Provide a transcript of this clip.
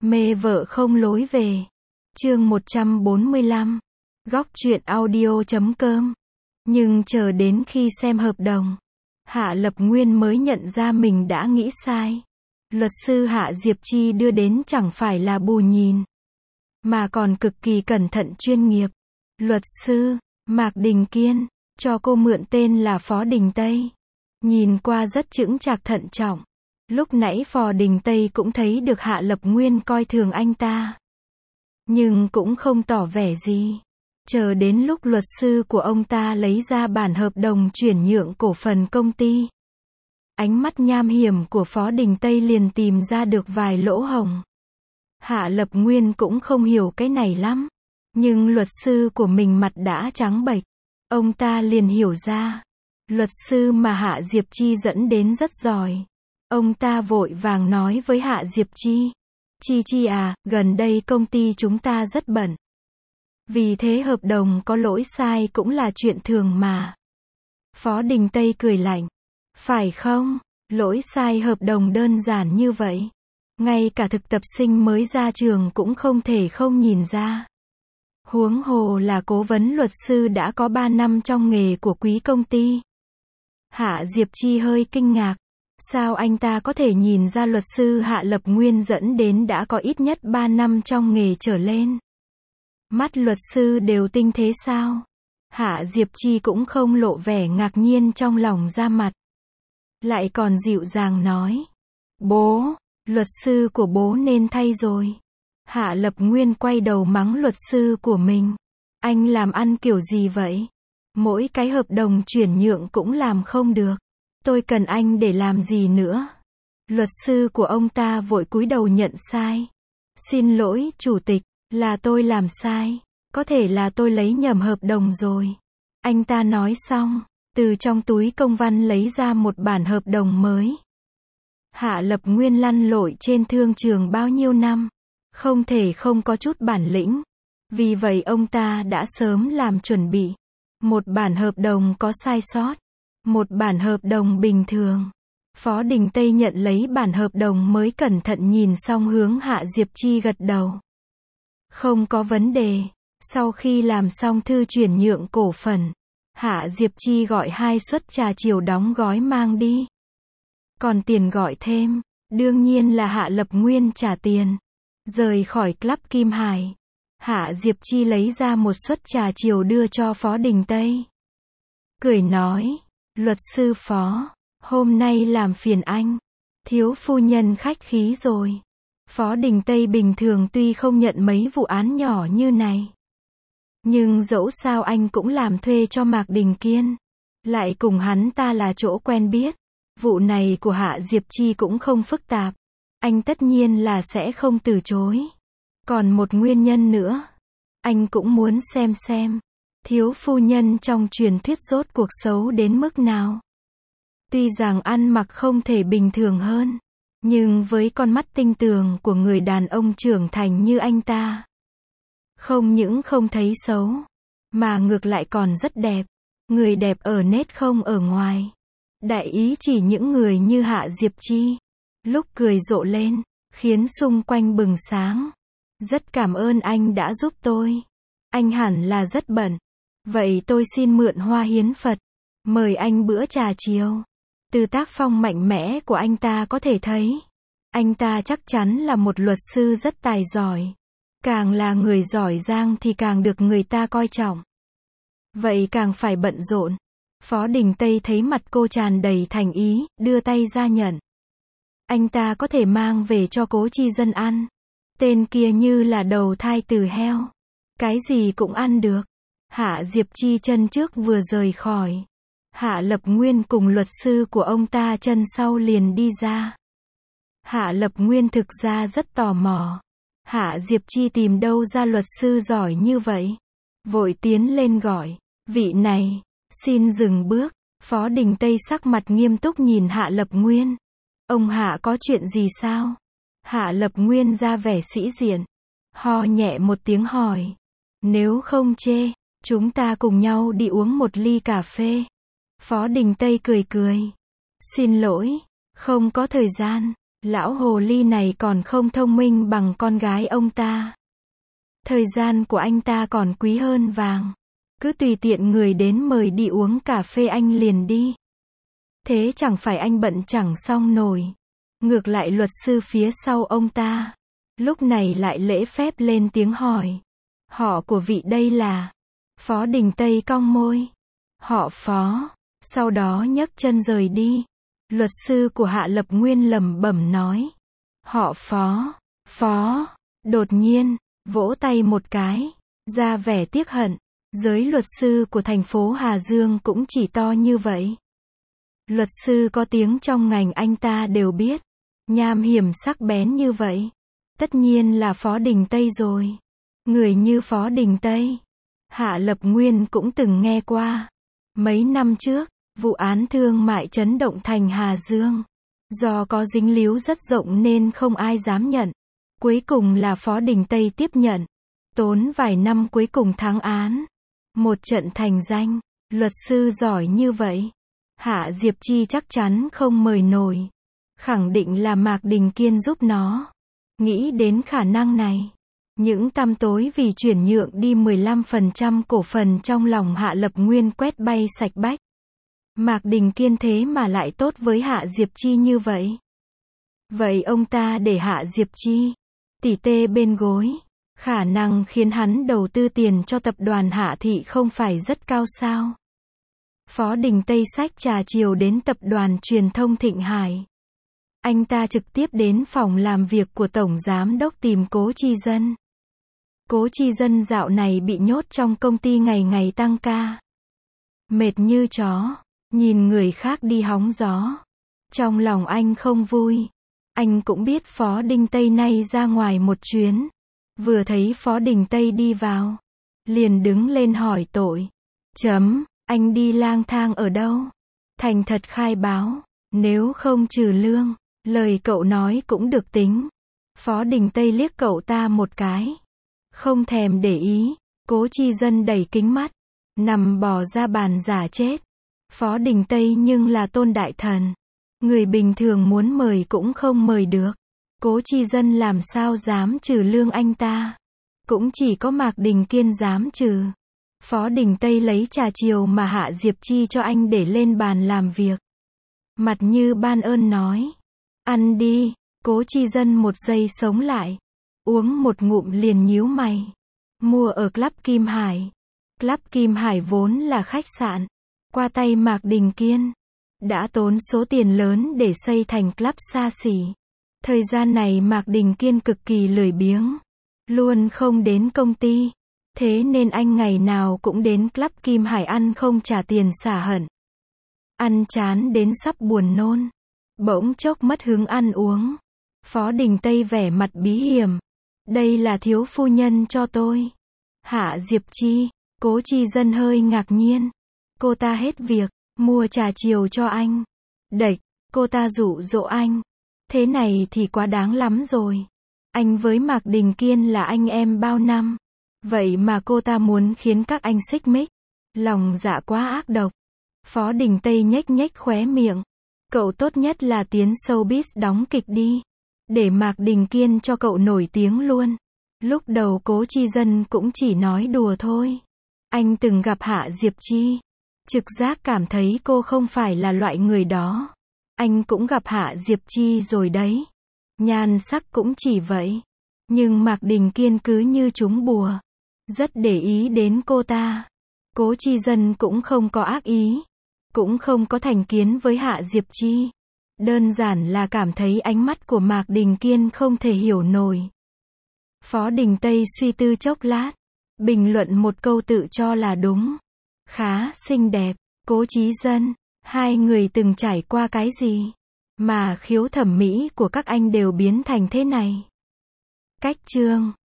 Mê vợ không lối về. Chương 145. Góc truyện audio.com. Nhưng chờ đến khi xem hợp đồng, Hạ Lập Nguyên mới nhận ra mình đã nghĩ sai. Luật sư Hạ Diệp Chi đưa đến chẳng phải là bù nhìn, mà còn cực kỳ cẩn thận chuyên nghiệp. Luật sư Mạc Đình Kiên, cho cô mượn tên là Phó Đình Tây. Nhìn qua rất chững chạc thận trọng. Lúc nãy Phó Đình Tây cũng thấy được Hạ Lập Nguyên coi thường anh ta, nhưng cũng không tỏ vẻ gì. Chờ đến lúc luật sư của ông ta lấy ra bản hợp đồng chuyển nhượng cổ phần công ty, ánh mắt nham hiểm của Phó Đình Tây liền tìm ra được vài lỗ hổng. Hạ Lập Nguyên cũng không hiểu cái này lắm, nhưng luật sư của mình mặt đã trắng bệch, ông ta liền hiểu ra. Luật sư mà Hạ Diệp Chi dẫn đến rất giỏi. Ông ta vội vàng nói với Hạ Diệp Chi, Chi à, gần đây công ty chúng ta rất bận. Vì thế hợp đồng có lỗi sai cũng là chuyện thường mà. Phó Đình Tây cười lạnh, phải không? Lỗi sai hợp đồng đơn giản như vậy, ngay cả thực tập sinh mới ra trường cũng không thể không nhìn ra. Huống hồ là cố vấn luật sư đã có 3 năm trong nghề của quý công ty. Hạ Diệp Chi hơi kinh ngạc. Sao anh ta có thể nhìn ra luật sư Hạ Lập Nguyên dẫn đến đã có ít nhất 3 năm trong nghề trở lên? Mắt luật sư đều tinh thế sao? Hạ Diệp Chi cũng không lộ vẻ ngạc nhiên trong lòng ra mặt, lại còn dịu dàng nói, bố, luật sư của bố nên thay rồi. Hạ Lập Nguyên quay đầu mắng luật sư của mình. Anh làm ăn kiểu gì vậy? Mỗi cái hợp đồng chuyển nhượng cũng làm không được. Tôi cần anh để làm gì nữa? Luật sư của ông ta vội cúi đầu nhận sai. Xin lỗi, chủ tịch, là tôi làm sai. Có thể là tôi lấy nhầm hợp đồng rồi. Anh ta nói xong, từ trong túi công văn lấy ra một bản hợp đồng mới. Hạ Lập Nguyên lăn lội trên thương trường bao nhiêu năm, không thể không có chút bản lĩnh. Vì vậy ông ta đã sớm làm chuẩn bị. Một bản hợp đồng có sai sót, một bản hợp đồng bình thường. Phó Đình Tây nhận lấy bản hợp đồng mới cẩn thận nhìn xong hướng Hạ Diệp Chi gật đầu. Không có vấn đề. Sau khi làm xong thư chuyển nhượng cổ phần, Hạ Diệp Chi gọi 2 suất trà chiều đóng gói mang đi. Còn tiền gọi thêm, đương nhiên là Hạ Lập Nguyên trả tiền. Rời khỏi Club Kim Hải, Hạ Diệp Chi lấy ra một suất trà chiều đưa cho Phó Đình Tây. Cười nói, luật sư Phó, hôm nay làm phiền anh. Thiếu phu nhân khách khí rồi. Phó Đình Tây bình thường tuy không nhận mấy vụ án nhỏ như này, nhưng dẫu sao anh cũng làm thuê cho Mạc Đình Kiên, lại cùng hắn ta là chỗ quen biết. Vụ này của Hạ Diệp Chi cũng không phức tạp, anh tất nhiên là sẽ không từ chối. Còn một nguyên nhân nữa, anh cũng muốn xem thiếu phu nhân trong truyền thuyết rốt cuộc xấu đến mức nào. Tuy rằng ăn mặc không thể bình thường hơn, nhưng với con mắt tinh tường của người đàn ông trưởng thành như anh ta, không những không thấy xấu, mà ngược lại còn rất đẹp. Người đẹp ở nết không ở ngoài. Đại ý chỉ những người như Hạ Diệp Chi, lúc cười rộ lên, khiến xung quanh bừng sáng. Rất cảm ơn anh đã giúp tôi. Anh hẳn là rất bận. Vậy tôi xin mượn hoa hiến Phật, mời anh bữa trà chiều. Từ tác phong mạnh mẽ của anh ta có thể thấy, anh ta chắc chắn là một luật sư rất tài giỏi. Càng là người giỏi giang thì càng được người ta coi trọng. Vậy càng phải bận rộn. Phó Đình Tây thấy mặt cô tràn đầy thành ý, đưa tay ra nhận. Anh ta có thể mang về cho Cố Chi Dân ăn. Tên kia như là đầu thai từ heo, cái gì cũng ăn được. Hạ Diệp Chi chân trước vừa rời khỏi, Hạ Lập Nguyên cùng luật sư của ông ta chân sau liền đi ra. Hạ Lập Nguyên thực ra rất tò mò, Hạ Diệp Chi tìm đâu ra luật sư giỏi như vậy. Vội tiến lên gọi, vị này, xin dừng bước. Phó Đình Tây sắc mặt nghiêm túc nhìn Hạ Lập Nguyên. Ông Hạ có chuyện gì sao? Hạ Lập Nguyên ra vẻ sĩ diện, ho nhẹ một tiếng hỏi. Nếu không chê, chúng ta cùng nhau đi uống một ly cà phê. Phó Đình Tây cười cười. Xin lỗi, không có thời gian. Lão hồ ly này còn không thông minh bằng con gái ông ta. Thời gian của anh ta còn quý hơn vàng. Cứ tùy tiện người đến mời đi uống cà phê anh liền đi. Thế chẳng phải anh bận chẳng xong nổi. Ngược lại luật sư phía sau ông ta, lúc này lại lễ phép lên tiếng hỏi. Họ của vị đây là? Phó Đình Tây cong môi. Họ Phó. Sau đó nhấc chân rời đi. Luật sư của Hạ Lập Nguyên lẩm bẩm nói. Họ Phó. Phó. Đột nhiên, vỗ tay một cái, ra vẻ tiếc hận. Giới luật sư của thành phố Hà Dương cũng chỉ to như vậy. Luật sư có tiếng trong ngành anh ta đều biết. Nham hiểm sắc bén như vậy. Tất nhiên là Phó Đình Tây rồi. Người như Phó Đình Tây, Hạ Lập Nguyên cũng từng nghe qua. Mấy năm trước, vụ án thương mại chấn động thành Hà Dương. Do có dính líu rất rộng nên không ai dám nhận. Cuối cùng là Phó Đình Tây tiếp nhận. Tốn vài năm cuối cùng thắng án. Một trận thành danh. Luật sư giỏi như vậy, Hạ Diệp Chi chắc chắn không mời nổi. Khẳng định là Mạc Đình Kiên giúp nó. Nghĩ đến khả năng này, những tăm tối vì chuyển nhượng đi 15% cổ phần trong lòng Hạ Lập Nguyên quét bay sạch bách. Mạc Đình Kiên thế mà lại tốt với Hạ Diệp Chi như vậy. Vậy ông ta để Hạ Diệp Chi tỉ tê bên gối, khả năng khiến hắn đầu tư tiền cho tập đoàn Hạ Thị không phải rất cao sao? Phó Đình Tây xách trà chiều đến tập đoàn truyền thông Thịnh Hải. Anh ta trực tiếp đến phòng làm việc của Tổng Giám đốc tìm Cố Chi Dân. Cố Chi Dân dạo này bị nhốt trong công ty ngày ngày tăng ca. Mệt như chó, nhìn người khác đi hóng gió. Trong lòng anh không vui. Anh cũng biết Phó Đình Tây nay ra ngoài một chuyến. Vừa thấy Phó Đình Tây đi vào, liền đứng lên hỏi tội. Anh đi lang thang ở đâu? Thành thật khai báo, nếu không trừ lương, lời cậu nói cũng được tính. Phó Đình Tây liếc cậu ta một cái. Không thèm để ý, Cố Chi Dân đẩy kính mắt, nằm bò ra bàn giả chết. Phó Đình Tây nhưng là tôn đại thần. Người bình thường muốn mời cũng không mời được. Cố Chi Dân làm sao dám trừ lương anh ta. Cũng chỉ có Mạc Đình Kiên dám trừ. Phó Đình Tây lấy trà chiều mà Hạ Diệp Chi cho anh để lên bàn làm việc. Mặt như ban ơn nói. Ăn đi. Cố Chi Dân một giây sống lại. Uống một ngụm liền nhíu mày. Mua ở Club Kim Hải. Club Kim Hải vốn là khách sạn. Qua tay Mạc Đình Kiên. Đã tốn số tiền lớn để xây thành club xa xỉ. Thời gian này Mạc Đình Kiên cực kỳ lười biếng. Luôn không đến công ty. Thế nên anh ngày nào cũng đến Club Kim Hải ăn không trả tiền xả hận. Ăn chán đến sắp buồn nôn. Bỗng chốc mất hứng ăn uống. Phó Đình Tây vẻ mặt bí hiểm. Đây là thiếu phu nhân cho tôi. Hạ Diệp Chi. Cố Chi Dân hơi ngạc nhiên. Cô ta hết việc, mua trà chiều cho anh. Đệch, cô ta dụ dỗ anh. Thế này thì quá đáng lắm rồi. Anh với Mạc Đình Kiên là anh em bao năm. Vậy mà cô ta muốn khiến các anh xích mích. Lòng dạ quá ác độc. Phó Đình Tây nhếch nhếch khóe miệng. Cậu tốt nhất là tiến showbiz đóng kịch đi. Để Mạc Đình Kiên cho cậu nổi tiếng luôn. Lúc đầu Cố Chi Dân cũng chỉ nói đùa thôi. Anh từng gặp Hạ Diệp Chi. Trực giác cảm thấy cô không phải là loại người đó. Anh cũng gặp Hạ Diệp Chi rồi đấy. Nhan sắc cũng chỉ vậy. Nhưng Mạc Đình Kiên cứ như trúng bùa. Rất để ý đến cô ta. Cố Chi Dân cũng không có ác ý. Cũng không có thành kiến với Hạ Diệp Chi. Đơn giản là cảm thấy ánh mắt của Mạc Đình Kiên không thể hiểu nổi. Phó Đình Tây suy tư chốc lát. Bình luận một câu tự cho là đúng. Khá xinh đẹp. Cố Chí Dân. Hai người từng trải qua cái gì mà khiếu thẩm mỹ của các anh đều biến thành thế này? Cách chương